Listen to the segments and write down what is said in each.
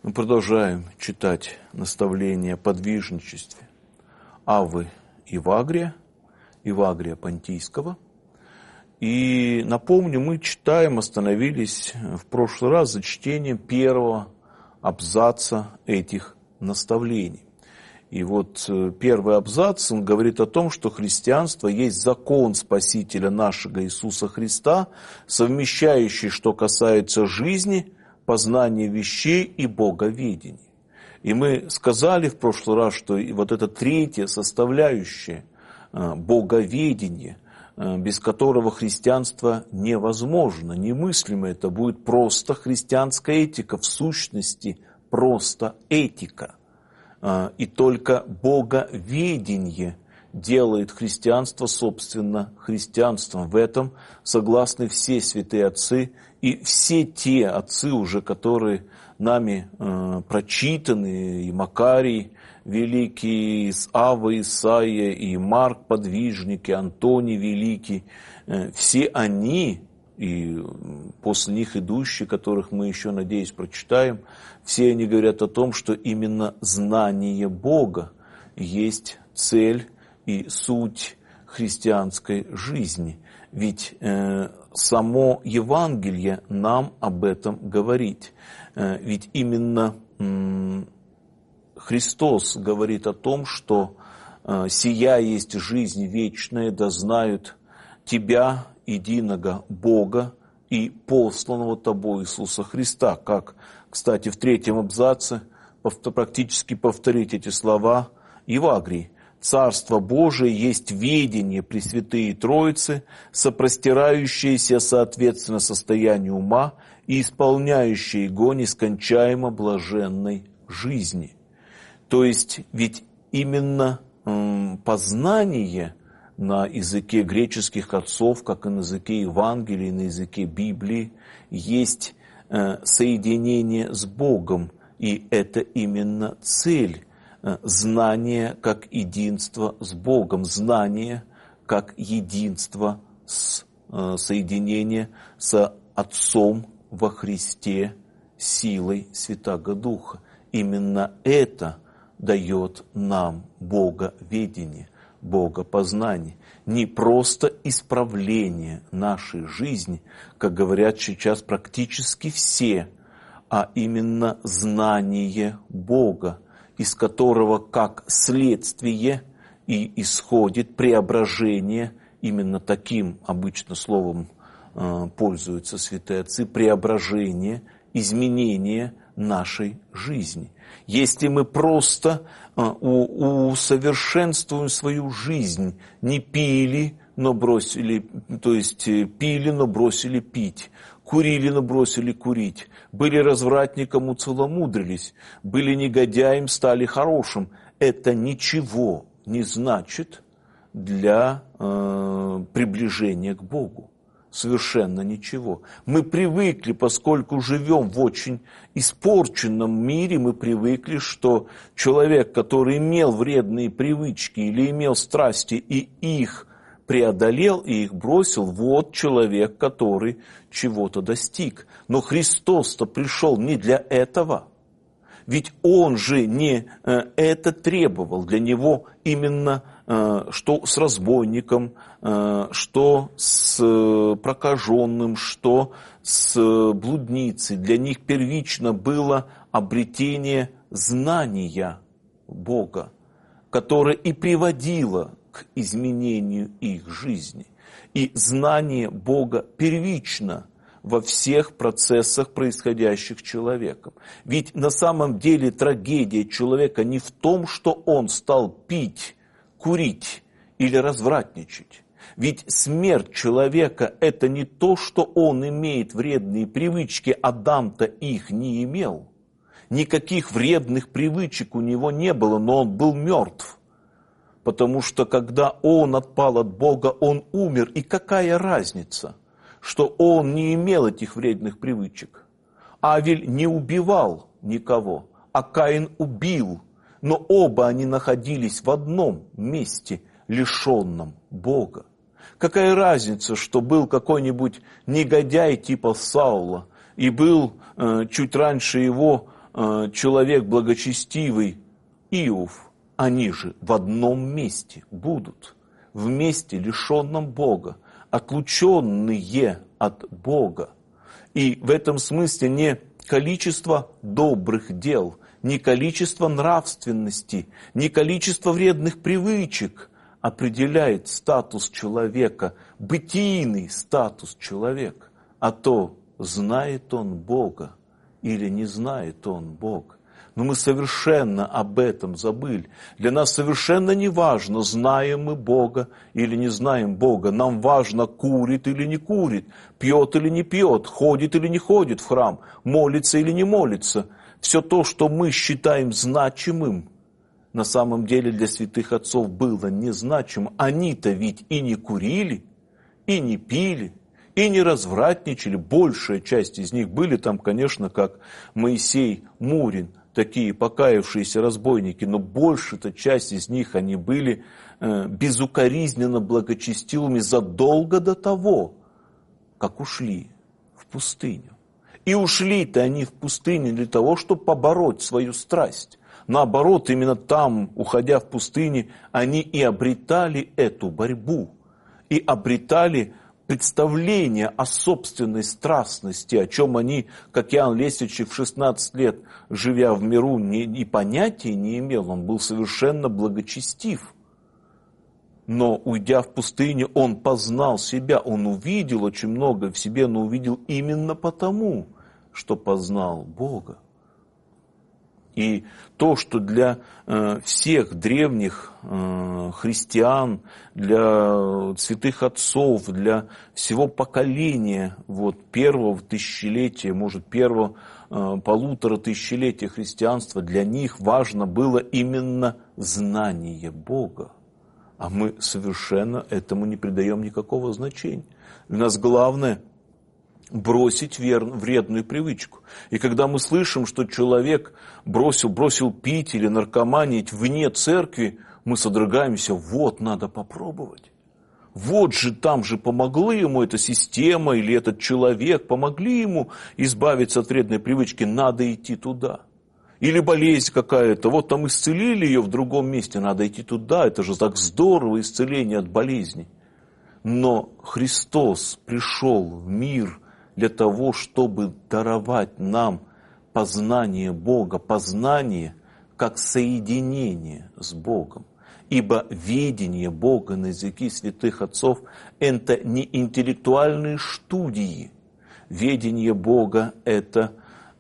Мы продолжаем читать наставления о подвижничестве Аввы Евагрия Понтийского. И напомню, мы остановились в прошлый раз за чтением первого абзаца этих наставлений. И вот первый абзац, он говорит о том, что христианство есть закон Спасителя нашего Иисуса Христа, совмещающий, что касается жизни, познания вещей и боговедения. И мы сказали в прошлый раз, что вот эта третья составляющая боговедения, без которого христианство невозможно, немыслимо, это будет просто христианская этика, в сущности просто этика. И только боговедение делает христианство, собственно, христианством. В этом согласны все святые отцы и все те отцы уже, которые нами прочитаны, и Макарий Великий, и Авва Исаия, и Марк Подвижник, и Антоний Великий, все они, и после них идущие, которых мы еще, надеюсь, прочитаем, все они говорят о том, что именно знание Бога есть цель и суть христианской жизни. Ведь само Евангелие нам об этом говорит. Ведь именно Христос говорит о том, что «Сия есть жизнь вечная, да знают Тебя, единого Бога и посланного Тобой Иисуса Христа». Как, кстати, в третьем абзаце практически повторить эти слова Евагрий. «Царство Божие есть ведение Пресвятые Троицы, сопростирающееся соответственно состоянию ума и исполняющее его нескончаемо блаженной жизни». То есть, ведь именно познание на языке греческих отцов, как и на языке Евангелия, на языке Библии, есть соединение с Богом, и это именно цель. Знание как единство с Богом, знание как единство, соединение с Отцом во Христе силой Святаго Духа. Именно это дает нам боговедение, богопознание. Не просто исправление нашей жизни, как говорят сейчас практически все, а именно знание Бога, из которого как следствие и исходит преображение, именно таким обычно словом пользуются святые отцы, преображение, изменение нашей жизни. Если мы просто усовершенствуем свою жизнь, не пили, но бросили, то есть пили, но бросили пить, курили, но бросили курить, были развратником, уцеломудрились, были негодяем, стали хорошим, это ничего не значит для приближения к Богу. Совершенно ничего. Мы привыкли, поскольку живем в очень испорченном мире, мы привыкли, что человек, который имел вредные привычки или имел страсти и их преодолел, и их бросил, вот человек, который чего-то достиг. Но Христос-то пришел не для этого. Ведь Он же не это требовал. Для Него именно что с разбойником, что с прокаженным, что с блудницей. Для них первично было обретение знания Бога, которое и приводило к изменению их жизни. И знание Бога первично во всех процессах, происходящих с человеком. Ведь на самом деле трагедия человека не в том, что он стал пить, курить или развратничать. Ведь смерть человека – это не то, что он имеет вредные привычки, Адам-то их не имел. Никаких вредных привычек у него не было, но он был мертв. Потому что когда он отпал от Бога, он умер. И какая разница, что он не имел этих вредных привычек? Авель не убивал никого, а Каин убил. Но оба они находились в одном месте, лишенном Бога. Какая разница, что был какой-нибудь негодяй типа Саула, и был чуть раньше его человек благочестивый Иов, они же в одном месте будут, в месте, лишенном Бога, отлученные от Бога. И в этом смысле не количество добрых дел, не количество нравственности, не количество вредных привычек определяет статус человека, бытийный статус человека, а то, знает он Бога или не знает он Бога. Но мы совершенно об этом забыли. Для нас совершенно не важно, знаем мы Бога или не знаем Бога. Нам важно, курит или не курит, пьет или не пьет, ходит или не ходит в храм, молится или не молится. Все то, что мы считаем значимым, на самом деле для святых отцов было незначимым. Они-то ведь и не курили, и не пили, и не развратничали. Большая часть из них были там, конечно, как Моисей Мурин, такие покаявшиеся разбойники, но большая часть из них, они были безукоризненно благочестивыми задолго до того, как ушли в пустыню. И ушли-то они в пустыню для того, чтобы побороть свою страсть. Наоборот, именно там, уходя в пустыне, они и обретали эту борьбу, и обретали представление о собственной страстности, о чем они, как Иоанн Лесичий в 16 лет, живя в миру, и понятия не имел. Он был совершенно благочестив. Но, уйдя в пустыню, он познал себя, он увидел очень много в себе, но увидел именно потому, что познал Бога. И то, что для всех древних христиан, для святых отцов, для всего поколения первого тысячелетия, может, первого 1,5 тысячелетия христианства, для них важно было именно знание Бога. А мы совершенно этому не придаем никакого значения. У нас главное бросить вредную привычку. И когда мы слышим, что человек бросил пить или наркоманить вне церкви, мы содрогаемся, надо попробовать. Там же помогла ему эта система или этот человек, помогли ему избавиться от вредной привычки, надо идти туда. Или болезнь какая-то, там исцелили ее в другом месте, надо идти туда, это же так здорово, исцеление от болезней. Но Христос пришел в мир для того, чтобы даровать нам познание Бога, познание как соединение с Богом. Ибо ведение Бога на языке святых отцов – это не интеллектуальные студии. Ведение Бога – это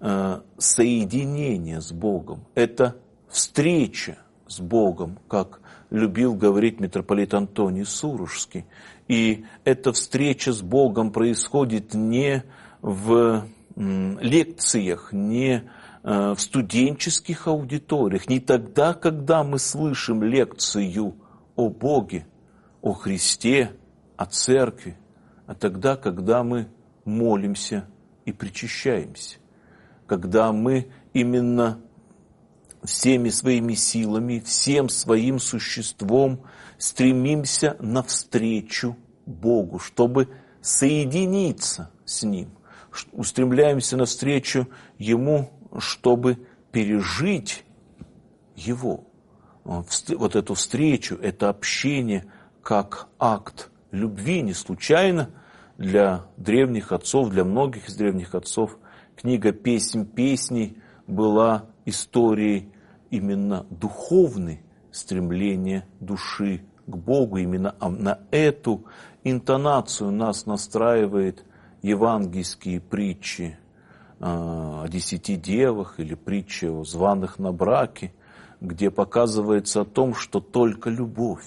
соединение с Богом, это встреча с Богом, как любил говорить митрополит Антоний Сурожский. И эта встреча с Богом происходит не в лекциях, не в студенческих аудиториях, не тогда, когда мы слышим лекцию о Боге, о Христе, о Церкви, а тогда, когда мы молимся и причащаемся, когда мы именно всеми своими силами, всем своим существом стремимся навстречу Богу, чтобы соединиться с Ним. Устремляемся навстречу Ему, чтобы пережить Его. Эту встречу, это общение как акт любви. Не случайно для древних отцов, для многих из древних отцов, книга «Песнь песней» была историей именно духовной, стремления души к Богу. Именно на эту интонацию нас настраивает евангельские притчи о 10 девах или притчи о званых на браке, где показывается о том, что только любовь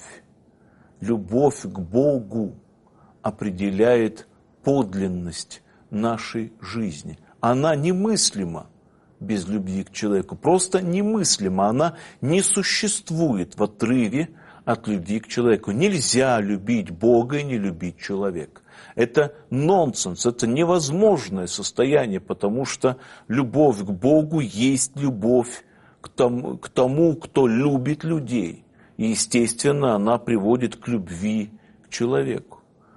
к Богу определяет подлинность нашей жизни. Она немыслима без любви к человеку, просто немыслима, она не существует в отрыве от любви к человеку. Нельзя любить Бога и не любить человека. Это нонсенс, это невозможное состояние, потому что любовь к Богу есть любовь к тому, кто любит людей. И, естественно, она приводит к любви к человеку.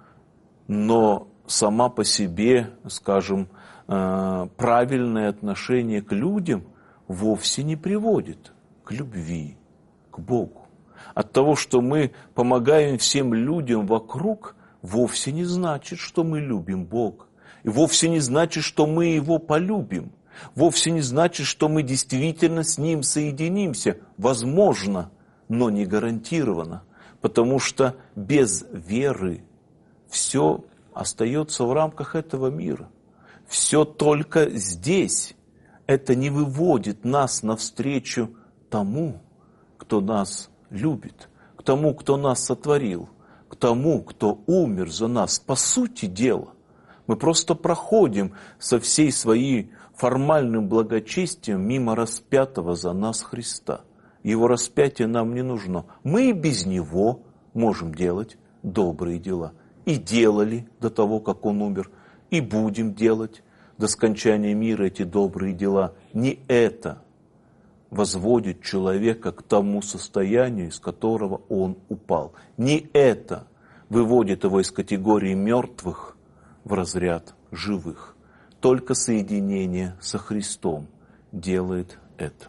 Но сама по себе, скажем, правильное отношение к людям вовсе не приводит к любви, к Богу. От того, что мы помогаем всем людям вокруг, вовсе не значит, что мы любим Бога. И вовсе не значит, что мы Его полюбим. Вовсе не значит, что мы действительно с Ним соединимся. Возможно, но не гарантированно. Потому что без веры все остается в рамках этого мира. Все только здесь. Это не выводит нас навстречу тому, кто нас любит, к тому, кто нас сотворил, к тому, кто умер за нас. По сути дела, мы просто проходим со всей своей формальным благочестием мимо распятого за нас Христа. Его распятие нам не нужно. Мы и без Него можем делать добрые дела. И делали до того, как Он умер, и будем делать до скончания мира эти добрые дела. Не это возводит человека к тому состоянию, из которого он упал. Не это выводит его из категории мертвых в разряд живых. Только соединение со Христом делает это.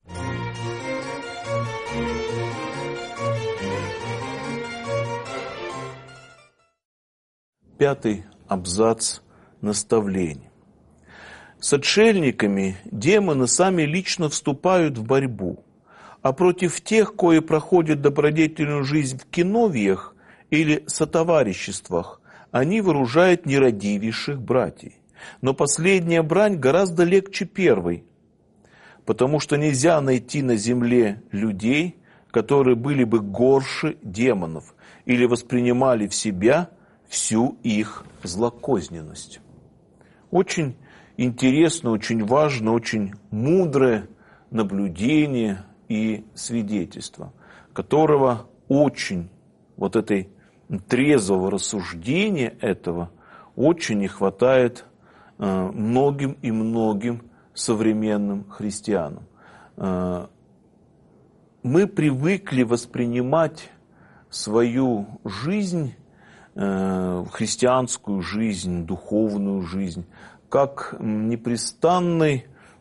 Пятый абзац наставлений. С отшельниками демоны сами лично вступают в борьбу, а против тех, кои проходят добродетельную жизнь в киновиях или сотовариществах, они вооружают нерадивейших братьев. Но последняя брань гораздо легче первой, потому что нельзя найти на земле людей, которые были бы горше демонов или воспринимали в себя всю их злокозненность. Очень интересно, очень важно, очень мудрое наблюдение и свидетельство, которого очень, вот этой трезвого рассуждения этого, очень не хватает многим и многим современным христианам. Мы привыкли воспринимать свою жизнь, христианскую жизнь, духовную жизнь, как непрестанный,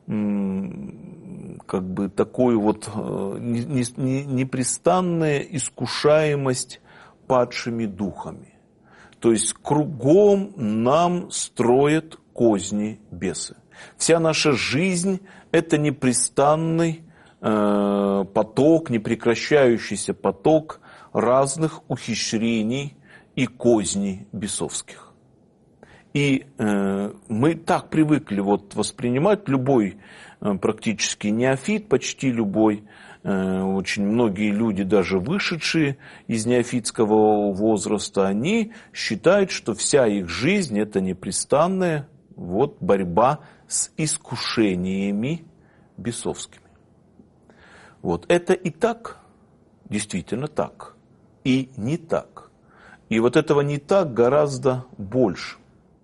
как бы такую вот непрестанная искушаемость падшими духами. То есть кругом нам строят козни бесы. Вся наша жизнь – это непрестанный поток, непрекращающийся поток разных ухищрений и козней бесовских. И мы так привыкли вот воспринимать любой практически неофит, почти любой, очень многие люди, даже вышедшие из неофитского возраста, они считают, что вся их жизнь – это непрестанная вот борьба с искушениями бесовскими. Вот это и так, действительно так, и не так. И вот этого не так гораздо больше.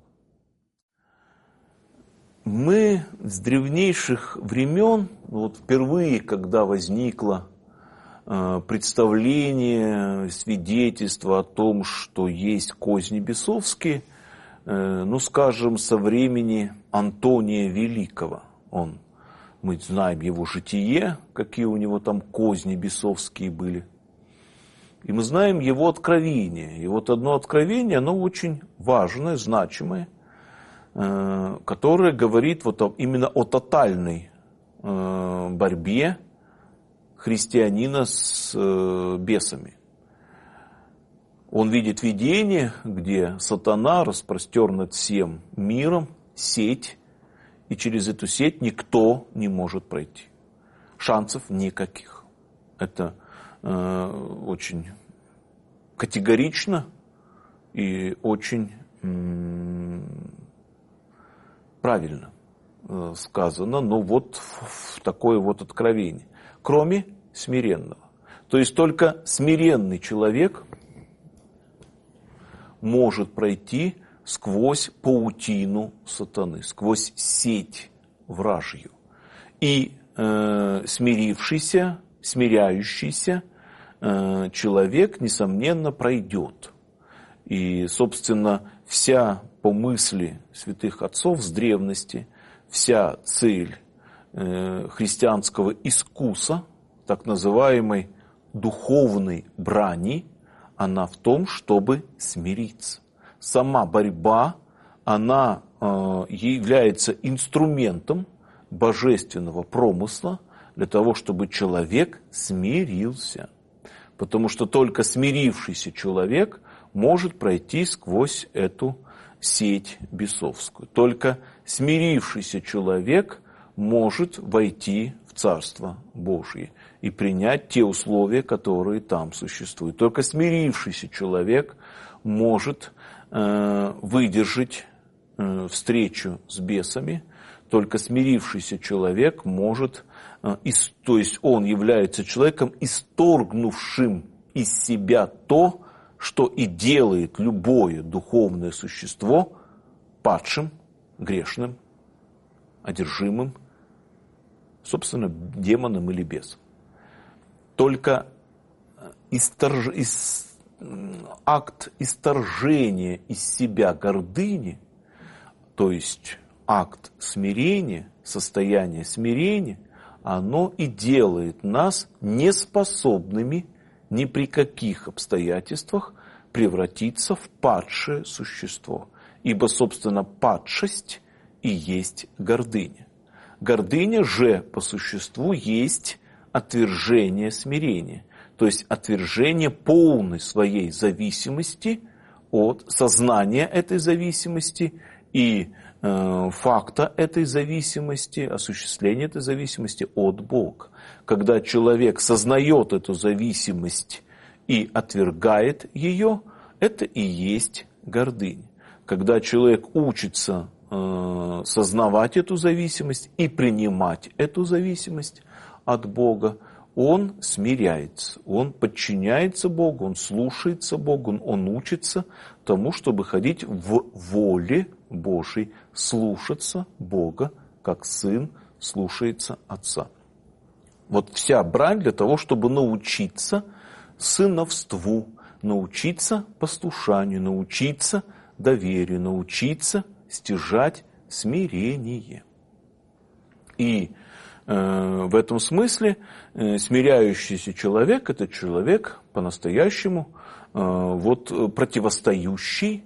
Мы с древнейших времен, вот впервые, когда возникло представление, свидетельство о том, что есть козни бесовские, ну, скажем, со времени Антония Великого. Мы знаем его житие, какие у него там козни бесовские были. И мы знаем его откровение. И вот одно откровение, оно очень важное, значимое, которое говорит вот именно о тотальной борьбе христианина с бесами. Он видит видение, где сатана распростер над всем миром сеть, и через эту сеть никто не может пройти. Шансов никаких. Это очень категорично и очень правильно сказано, но вот в такое вот откровение. Кроме смиренного. То есть только смиренный человек может пройти сквозь паутину сатаны, сквозь сеть вражью. И смирившийся, смиряющийся человек, несомненно, пройдет. И, собственно, вся, по мысли святых отцов с древности, вся цель христианского искуса, так называемой духовной брани, она в том, чтобы смириться. Сама борьба, она является инструментом божественного промысла для того, чтобы человек смирился. Потому что только смирившийся человек может пройти сквозь эту сеть бесовскую. Только смирившийся человек может войти в Царство Божие и принять те условия, которые там существуют. Только смирившийся человек может выдержать встречу с бесами. Только смирившийся человек может, то есть он является человеком, исторгнувшим из себя то, что и делает любое духовное существо падшим, грешным, одержимым, собственно, демоном или бесом. Только акт исторжения из себя гордыни, то есть акт смирения, состояние смирения, оно и делает нас неспособными ни при каких обстоятельствах превратиться в падшее существо. Ибо, собственно, падшесть и есть гордыня. Гордыня же по существу есть отвержение смирения, то есть отвержение полной своей зависимости от сознания этой зависимости и факта этой зависимости, осуществления этой зависимости от Бога. Когда человек сознает эту зависимость и отвергает ее, это и есть гордыня. Когда человек учится сознавать эту зависимость и принимать эту зависимость от Бога, он смиряется, он подчиняется Богу, он слушается Богу, он учится тому, чтобы ходить в воле Божьей, слушаться Бога, как сын слушается отца. Вот вся брань для того, чтобы научиться сыновству, научиться послушанию, научиться доверию, научиться стяжать смирение. И в этом смысле смиряющийся человек – это человек по-настоящему противостоящий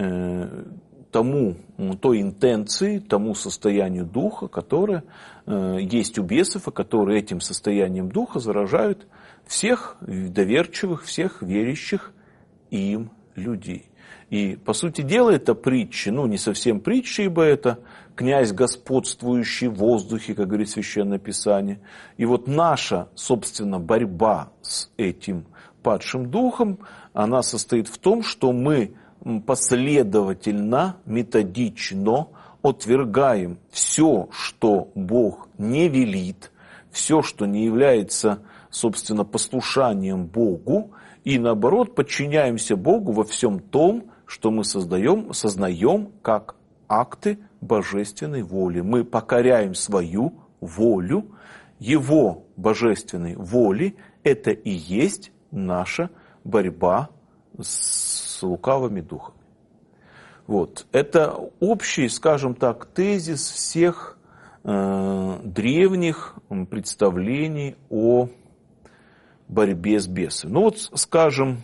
той интенции, тому состоянию духа, которое есть у бесов, и которые этим состоянием духа заражают всех доверчивых, всех верящих им людей. И, по сути дела, это притча, не совсем притча, ибо это князь, господствующий в воздухе, как говорит Священное Писание. И вот наша, собственно, борьба с этим падшим духом, она состоит в том, что мы последовательно, методично отвергаем все, что Бог не велит, все, что не является, собственно, послушанием Богу, и, наоборот, подчиняемся Богу во всем том, что мы сознаем как акты божественной воли. Мы покоряем свою волю, Его божественной воли. Это и есть наша борьба с лукавыми духами. Это общий, скажем так, тезис всех древних представлений о борьбе с бесами. Скажем,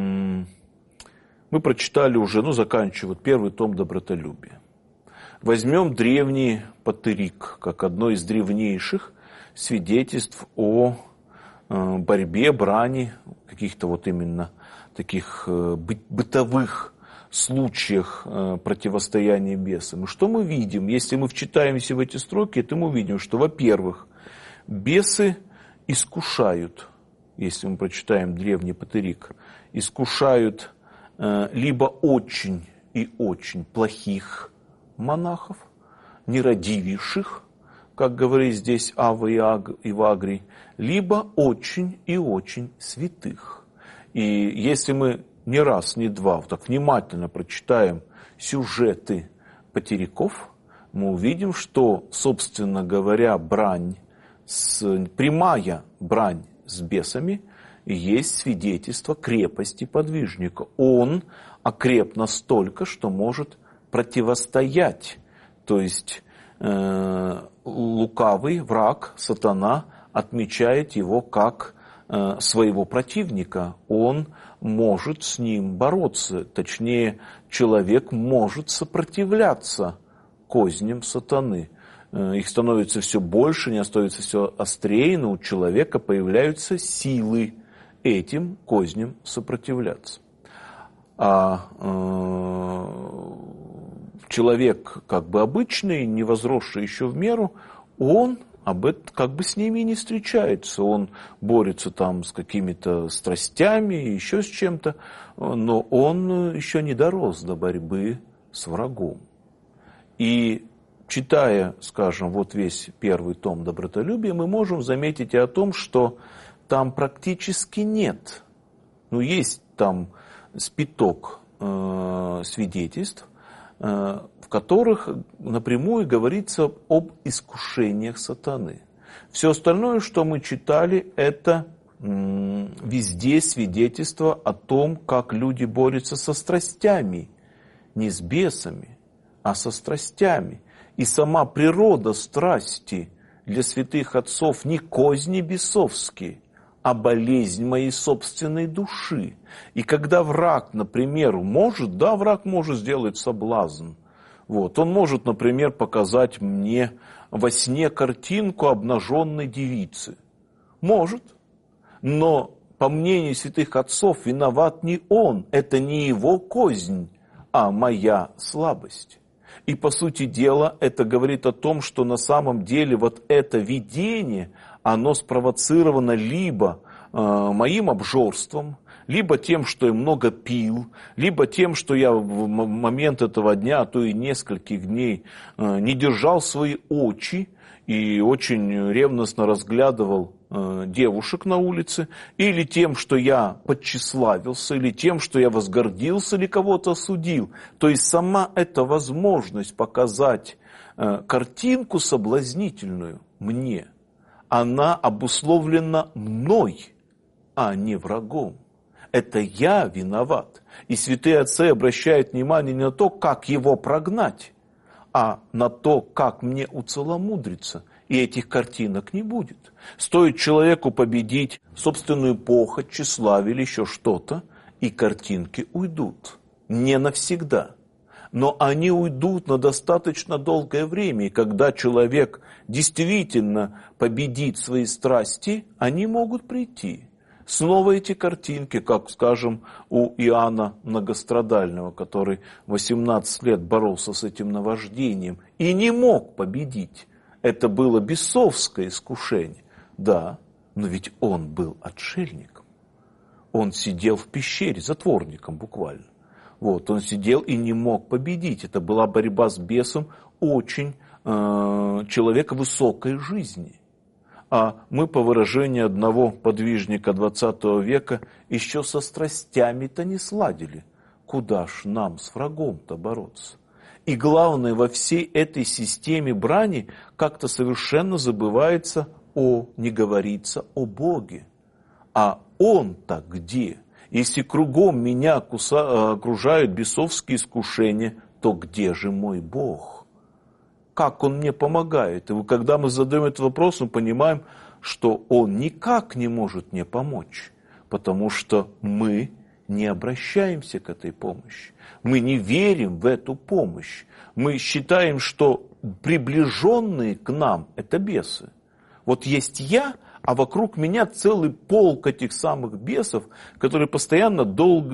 мы прочитали уже, заканчивая первый том «Добротолюбие». Возьмем древний Патерик, как одно из древнейших свидетельств о борьбе, брани, каких-то именно таких бытовых случаях противостояния бесам. И что мы видим? Если мы вчитаемся в эти строки, то мы увидим, что, во-первых, бесы искушают, если мы прочитаем древний Патерик, искушают либо очень и очень плохих монахов, нерадивейших, как говорит здесь Ава и Вагрий, либо очень и очень святых. И если мы не раз, не два так внимательно прочитаем сюжеты Патериков, мы увидим, что, собственно говоря, прямая брань с бесами есть свидетельство крепости подвижника. Он окреп настолько, что может противостоять, то есть лукавый враг, сатана, отмечает его как своего противника. Он может с ним бороться, точнее, человек может сопротивляться козням сатаны. Их становится все больше, они становятся все острее, но у человека появляются силы этим козням сопротивляться. А человек как бы обычный, не возросший еще в меру, он как бы с ними и не встречается. Он борется там с какими-то страстями, еще с чем-то, но он еще не дорос до борьбы с врагом. И читая, скажем, вот весь первый том «Добротолюбие», мы можем заметить и о том, что там практически нет, есть там спиток свидетельств, в которых напрямую говорится об искушениях сатаны. Все остальное, что мы читали, это везде свидетельство о том, как люди борются со страстями, не с бесами, а со страстями. И сама природа страсти для святых отцов не козни бесовские, а болезнь моей собственной души. И когда враг, например, враг может сделать соблазн. Он может, например, показать мне во сне картинку обнаженной девицы. Может. Но, по мнению святых отцов, виноват не он. Это не его кознь, а моя слабость. И, по сути дела, это говорит о том, что на самом деле вот это видение, оно спровоцировано либо моим обжорством, либо тем, что я много пил, либо тем, что я в момент этого дня, а то и нескольких дней не держал свои очи и очень ревностно разглядывал девушек на улице, или тем, что я подтщеславился, или тем, что я возгордился, или кого-то осудил. То есть сама эта возможность показать картинку соблазнительную мне, она обусловлена мной, а не врагом. Это я виноват. И святые отцы обращают внимание не на то, как его прогнать, а на то, как мне уцеломудриться. И этих картинок не будет. Стоит человеку победить собственную похоть, тщеславие или еще что-то, и картинки уйдут. Не навсегда. Но они уйдут на достаточно долгое время. И когда человек действительно победит свои страсти, они могут прийти. Снова эти картинки, как, скажем, у Иоанна Многострадального, который 18 лет боролся с этим наваждением и не мог победить. Это было бесовское искушение. Да, но ведь он был отшельником. Он сидел в пещере, затворником буквально. Он сидел и не мог победить. Это была борьба с бесом очень человека высокой жизни. А мы, по выражению одного подвижника 20 века, еще со страстями-то не сладили. Куда ж нам с врагом-то бороться? И главное, во всей этой системе брани как-то совершенно забывается не говорится о Боге. А Он-то где? Если кругом меня окружают бесовские искушения, то где же мой Бог? Как Он мне помогает? И когда мы задаем этот вопрос, мы понимаем, что Он никак не может мне помочь, потому что мы не обращаемся к этой помощи. Мы не верим в эту помощь. Мы считаем, что приближенные к нам – это бесы. Есть я, а вокруг меня целый полк этих самых бесов, которые постоянно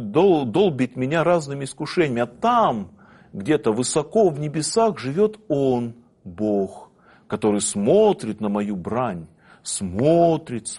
долбит меня разными искушениями. А там, где-то высоко в небесах, живет Он, Бог, который смотрит на мою брань. Смотрит,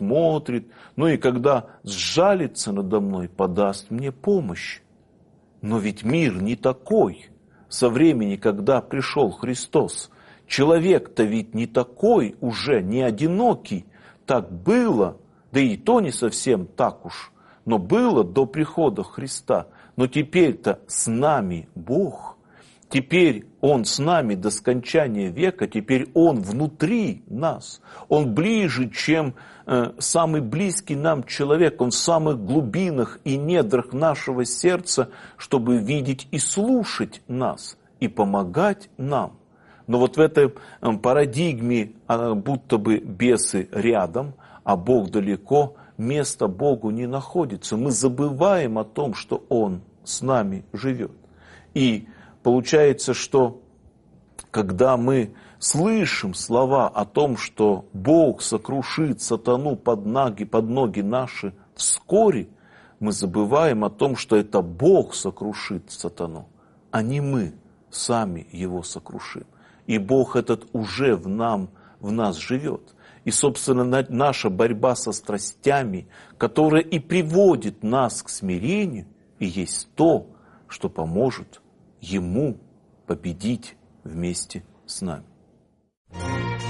и когда сжалится надо мной, подаст мне помощь. Но ведь мир не такой. Со времени, когда пришел Христос, человек-то ведь не такой уже, не одинокий. Так было, да и то не совсем так уж, но было до прихода Христа. Но теперь-то с нами Бог. Теперь Он с нами до скончания века, теперь Он внутри нас. Он ближе, чем самый близкий нам человек. Он в самых глубинах и недрах нашего сердца, чтобы видеть и слушать нас, и помогать нам. Но вот в этой парадигме, будто бы бесы рядом, а Бог далеко, места Богу не находится. Мы забываем о том, что Он с нами живет. И получается, что когда мы слышим слова о том, что Бог сокрушит сатану под ноги наши вскоре, мы забываем о том, что это Бог сокрушит сатану, а не мы сами его сокрушим. И Бог этот уже в нас живет. И, собственно, наша борьба со страстями, которая и приводит нас к смирению, и есть то, что поможет Ему победить вместе с нами.